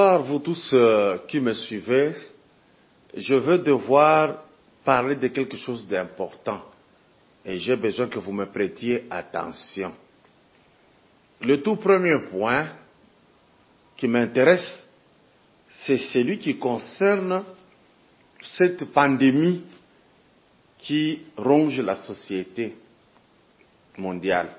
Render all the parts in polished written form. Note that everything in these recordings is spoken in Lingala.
soir, vous tous qui me suivez, je veux devoir parler de quelque chose d'important. Et j'ai besoin que vous me prêtiez attention. Le tout premier point qui m'intéresse, c'est celui qui concerne cette pandémie qui ronge la société mondiale.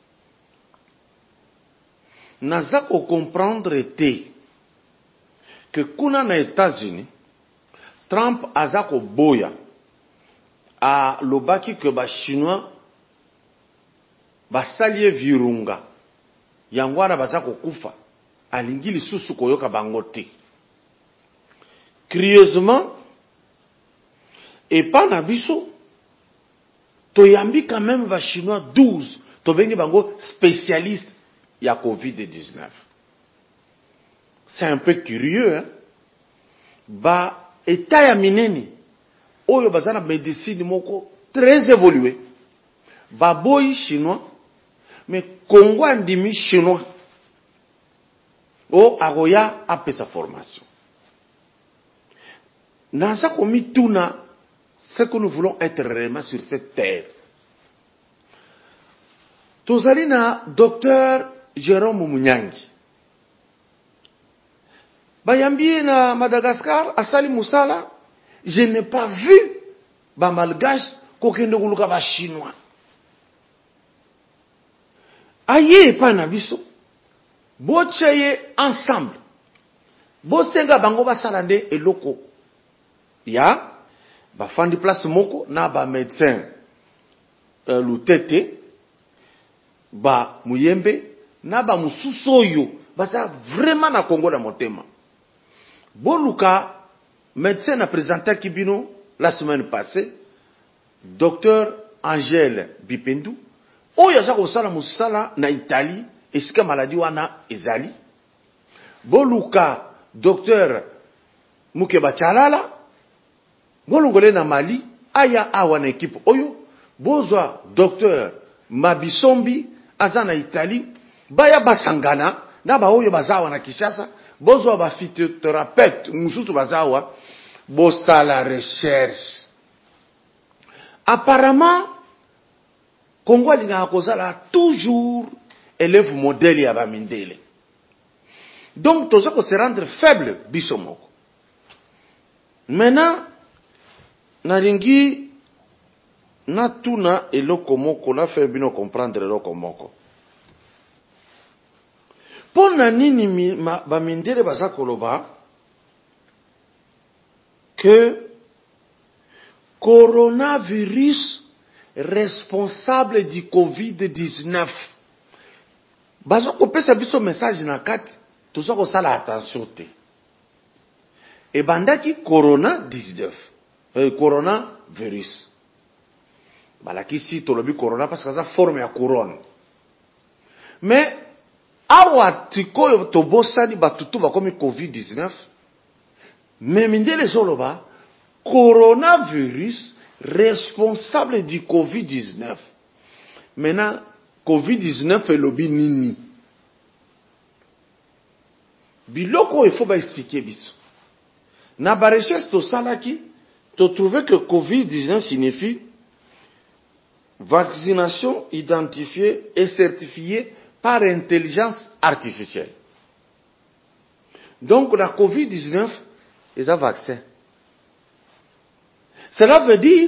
Naza ko comprendre été que kuna na États-Unis, Trump aza ko boya a lobaki que ba chinois ba salie virunga yangwana baza ko kufa alingi lisusu koyoka bango te. Curieusement, et pas na biso toyambi quand même ba chinois 12 to bengi bango spécialiste ya COVID-19. C'est un peu curieux, hein? Ba état ya minene oyo bazana médecine moko très évolué. Ba boy chinois mais Congo andimi chinois. O agoya apesa formation. Naza komi tuna ce que nous voulons être réellement sur cette terre. Tozali na docteur Jérôme Munyangi. Bayambi na Madagascar, asali musala, je n'ai pas vu ba malgache kokende kuluka ba chinois. Aye pa na biso. Bocheye ensemble. Bosenga bango basala nde eloko. Ya ba fandi place moko na ba médecin lutete ba muyembe na ba mususoyo basa vraiment na Congo na motema. Boluka médecin a présenté Kibino la semaine passée, docteur Angèle Bipendu, oyo za ko sala musala na Italie esika maladie wana ezali. Boluka docteur Mukeba Chalala, bolongole na Mali, aya awa na équipe oyo, bozwa docteur Mabisombi aza na Italie, baya basangana na ba oyo bazawa na Kinshasa, bozwa ba phytothérapeute mususu bazawa, bosala recherche. Apparemment Congo alinga kozala toujours élève modèle ya ba mindele. Donc toza ko se rendre faible biso moko. Maintenant nalingi na tuna eloko moko na faire bino comprendre eloko moko. Pona nini ba mindele baza koloba que coronavirus responsable du COVID-19. Baza ko pesa biso message na kati, toza ko sala attention te. E bandaki coronavirus. Balaki si tolobi corona parce que ça forme ya couronne. Mais awa tikoyo tobosani batutu bakomi COVID-19. Mais mindele zoloba coronavirus responsable du COVID-19. Maintenant, COVID-19 est lobi nini. Biloko il faut ba expliquer biso. Na ba recherche to salaki, to trouver que COVID-19 signifie vaccination identifiée et certifiée par intelligence artificielle. Donc la COVID-19 est un vaccin. Cela veut dire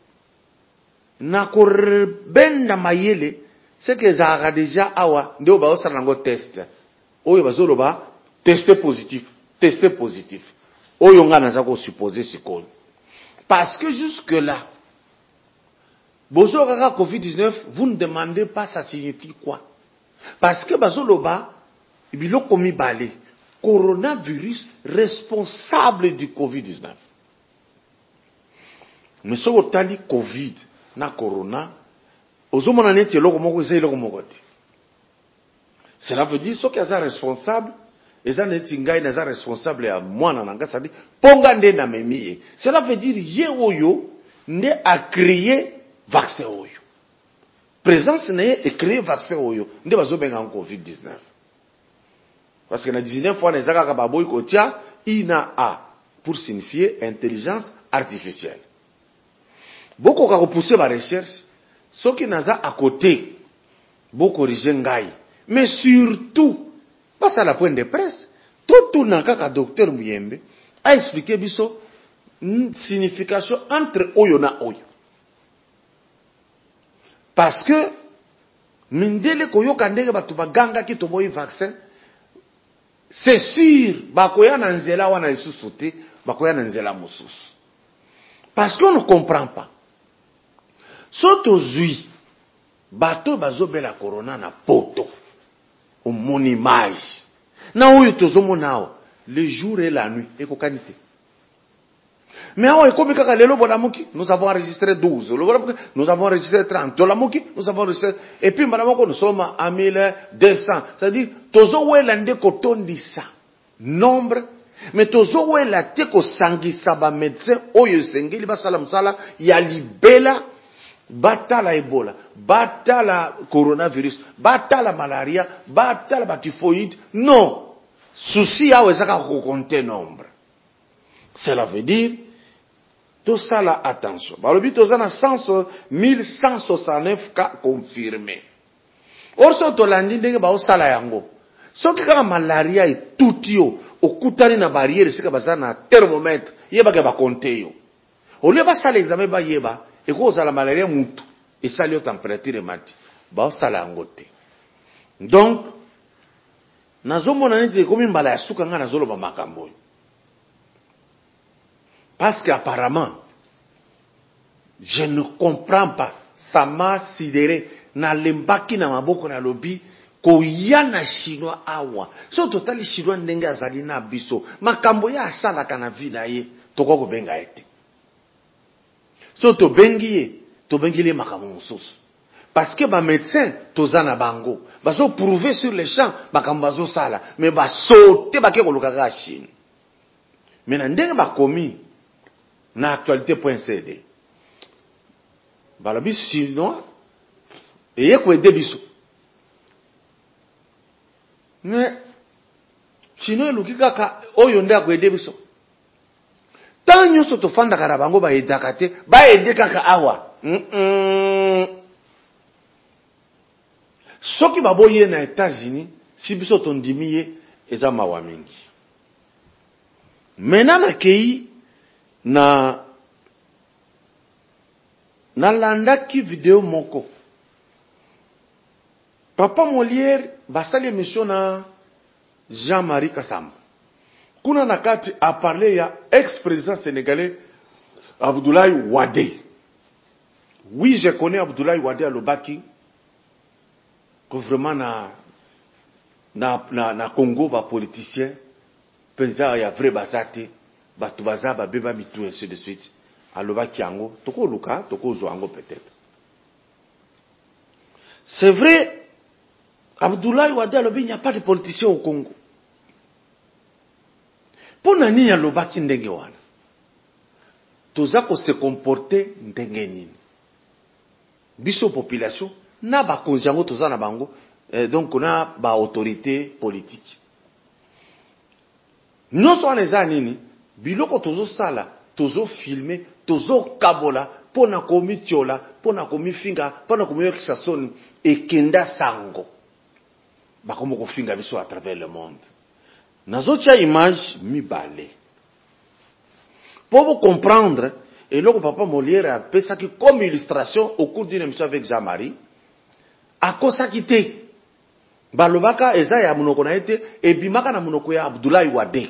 na korbenda mayele c'est que ça a déjà awa ndio ba osala ngo test. Oyo bazolo ba tester positif. Oyo ngana za ko supposer sikoyo. Parce que jusque là bozo kaka COVID-19, vous ne demandez pas ça signifie quoi. Parce que bazolo ba biloko mibale coronavirus responsable du COVID-19. Mais si vous avez COVID na corona, ozomona neti eloko moko eza eloko moko te. Cela veut dire ceux qui sont responsables, eza neti ngai na za responsable ya mwana na nga sadi ponga nde na memiye. Cela veut dire ye oyo nde a créé vaccin oyo. Présence na ye e créé vaccin oyo nde bazobenga en COVID-19. Parce que na 19 fois, les agaka baboy kotia, INA pour signifier intelligence artificielle. Beaucoup ka repousser ma recherche, ce qui naza à côté, beaucoup corriger ngai. Mais surtout, pas à la point de presse, tout nakaka docteur Muyembe a expliqué biso une signification entre oyo na oyo. Parce que, mindele koyo kandege batu baganga ki toboyi vaccin, c'est sûr, bakoya na nzela wana lisusu te, bakoya na nzela mosusu. Parce qu'on ne comprend pas. Soto zui, bato bazobela corona na poto, au mon image. Na oyo tozomo nao, le jour et la nuit, eko kanite. Mais awa ekomi kaka lelo bonamuki, nous avons enregistré 12, nous avons enregistré 30, bonamuki, nous avons enregistré, et puis madame nous sommes à 1200. C'est-à-dire, tozo wela ndeko tondisa, nombre, mais tozo wela teko sangisa ba médecin, oyo sengeli basala musala, ya libela, batala Ebola, batala coronavirus, batala malaria, batala typhoïde. Non. Souci awa ezaka kokonte nombre. Cela veut dire, tout ça là, attention. Balobi toza na 1169 cas confirmés. Or so to landi ndenge ba osala yango. Soki kaka malaria etuti yo, okutani na barrière sika baza na thermomètre, yeba ke ba compter yo. Au lieu ba sala examen ba yeba, eko osala malaria mutu, et sali yo température mati. Ba osala yango te. Donc, nazomona neti komi mbala ya suka nga nazoloba makambo. Parce qu'apparemment, je ne comprends pas. Ça m'a sidéré. Na lembaki na maboko na lobi. Ko yana chinois awa. So totali chinois ndenge azali na biso. Makambo ya asala kana vida ye. Toko ko benga ete. So to bengi ye. To bengi le makambo mosusu. Parce que ba médecin tozana bango. Bazo prouver sur les champs. Makambo bazo sala. Mais ba sote ba ke kolukaka Chine. Mais na ndenge ba komi. Na actualité.cd. Balabi chinois eye ko ede biso. Mais chinois luki kaka oyo nda ko ede biso. Tanyo so to fanda kara bango ba edaka te, ba ede kaka awa. Soki baboye na États-Unis, si biso to ndimiye eza mawa mingi. Menana kei na landaki video moko. Papa Molière basali émission na Jean-Marie Kassamba. Kuna nakati a parlé ya ex-président sénégalais Abdoulaye Wade. Oui, je connais Abdoulaye Wade à Lobaki. Que vraiment na Congo ba politicien penza ya vrai basate batu baza ba beba mitu ainsi de suite. Alobaki yango toko luka toko zo yango peut-être. C'est vrai, Abdoulaye Wade alobi il n'y a pas de politiciens au Congo. Pona nini alobaki ndenge wana? Toza ko se comporter ndenge nini? Biso population na ba konjango toza na bango, donc na ba autorité politique. Non so eza nini biloko tozo sala, tozo filmer, tozo kabola pona komi tiola, pona komi finga, pona komi yokisa soni ekenda sango. Ba komo ko finga biso à travers le monde. Nazo tia image mibale. Pour vous comprendre, et là papa Molière a fait ça comme illustration au cours d'une émission avec Jean-Marie, à kosa kité. Balobaka eza ya munoko na ete et bimaka na munoko ya Abdoulaye Wade.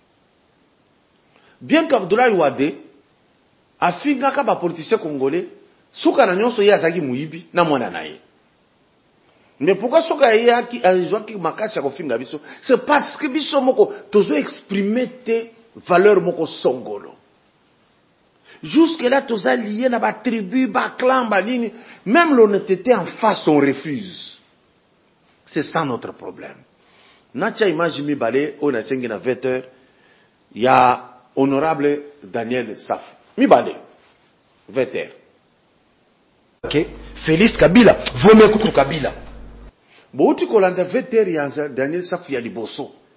Bien qu'Abdoulaye Wade a fingaka ba politicien congolais, suka na nyonso ya zaki muibi na mwana naye. Mais pourquoi suka ya ki azwaki makasi ya kofinga biso? C'est parce que biso moko tozo exprimer te valeur moko songolo. Jusque là toza lié na ba tribu, ba clan, ba nini, même l'honnêteté en face on refuse. C'est ça notre problème. Nacha image mi balé, on a 5 na 20 heures, il y a honorable Daniel Saf. Mi balé, 20 heures. Ok, Félix Kabila, vome kutu Kabila. Bon, tu kolanda 20 heures, il y a Daniel Saf, il y a Liboso.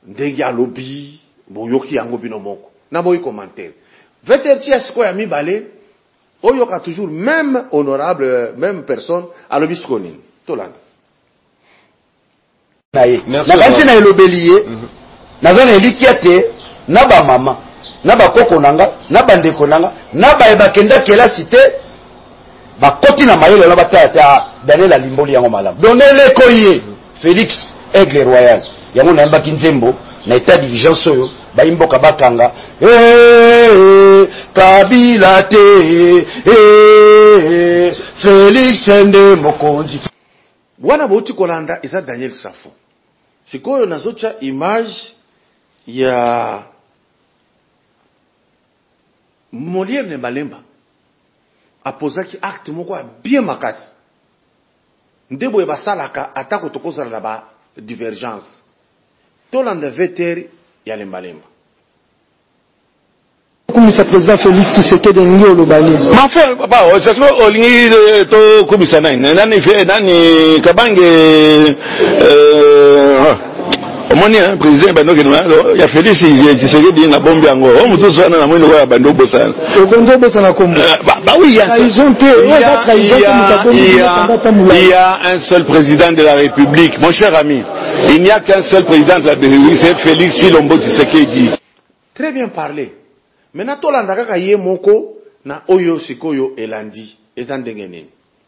ndenge alobi boyoki yango bino moko na boyi commentaire veterti asko ya mibale oyoka toujours même honorable même personne alobi sikonin tolanda na kasi na elobeli ye naza na elikia te na ba mama na ba koko nanga na ba ndeko nanga na ba ebakenda kelasi te bakoti na mayelo na batata Daniel alimboli yango malamu donele koye Félix Aigle Royal yango na yambaki nzembo na état d'urgence oyo baimboka bakanga Kabila te Félix nde mokonzi wana bauti kolanda eza Daniel Safo sikoyo nazocha image ya Molière ne Malemba apozaki acte moko bien makasi ndebo e basalaka atako tokozala na ba divergence tolanda veter ya le Malemba kumisa président Félix Tshisekedi ngio lobali ma frère papa c'est que olingi to kumisa nani kabange omoni président bando kenwa ya Félix Tshisekedi na bombi yango o mutu sana na mwendo ya bando bosana ogonzo bosana kombo bah oui il y a un seul président de la République mon cher ami il n'y a qu'un seul président de la République c'est Félix Tshilombo Tshisekedi. Très bien parlé. Maintenant tolanda kaka ye moko na oyo sikoyo elandi ezandenge nini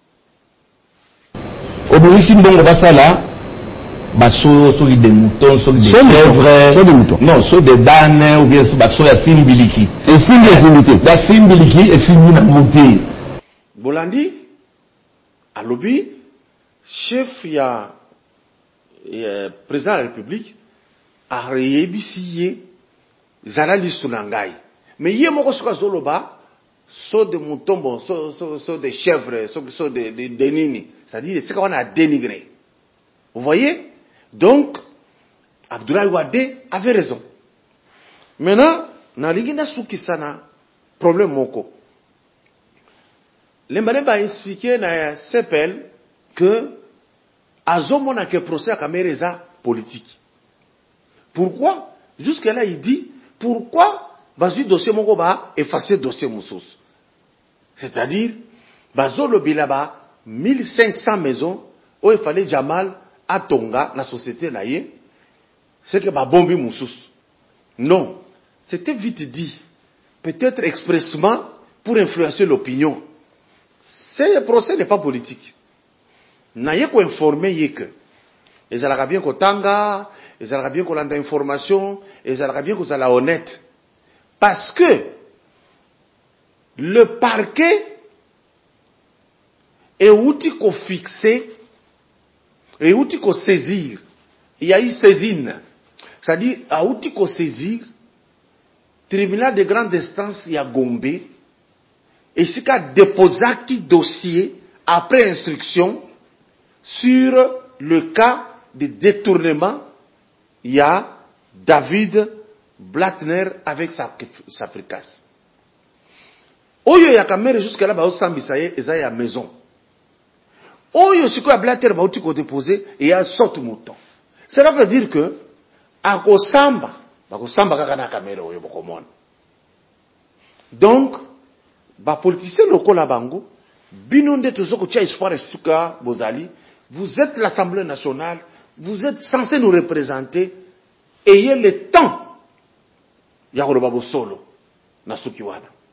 obulisi mbongo basala baso soki de mouton soki de chèvre non so de dane ou bien baso ya simbiliki esimbi esimbi ba simbiliki esimbi na muti bolandi alobi chef ya président de la République a réébisi zala lisu na ngai mais ye moko soka zoloba so de mouton bon so de chèvre so de nini c'est-à-dire c'est qu'on a dénigré vous voyez donc Abdoulaye Wade avait raison maintenant na lingina suki sana problème moko le Malemba a expliqué na CPL que azomona que procès à Kamereza politique. Pourquoi? Jusque là il dit pourquoi bazu dossier moko ba effacer dossier moussous. C'est-à-dire bazo le bilaba 1500 maisons où il fallait Jamal à Tonga la société là c'est que ba bombi moussous. Non, c'était vite dit. Peut-être expressement pour influencer l'opinion. Ce procès n'est pas politique. Naye ko informer yeke. Ezalaka bien ko tanga, ezalaka bien ko landa information, ezalaka bien ko sala honnête. Parce que le parquet est outil qu'on fixé, et outil qu'on saisir. Il y a eu saisine. C'est-à-dire, à outil qu'on saisir, tribunal de grande instance, il y a Gombe, et c'est qu'à déposer qui dossier après instruction sur le cas de détournement, il y a David Blattner avec sa fricasse. Oyo ya kamere jusqu'à là ba osambisa ye eza ya maison. Oyo siko ya Blattner ba uti ko déposer et ya sorte mouton. Cela veut dire que akosamba kaka na kamere oyo bokomona. Donc ba politicien lokola bango binonde tozoko tia espoir suka bozali. Vous êtes l'Assemblée nationale, vous êtes censé nous représenter, ayez le temps. Yaroba solo na suki wana.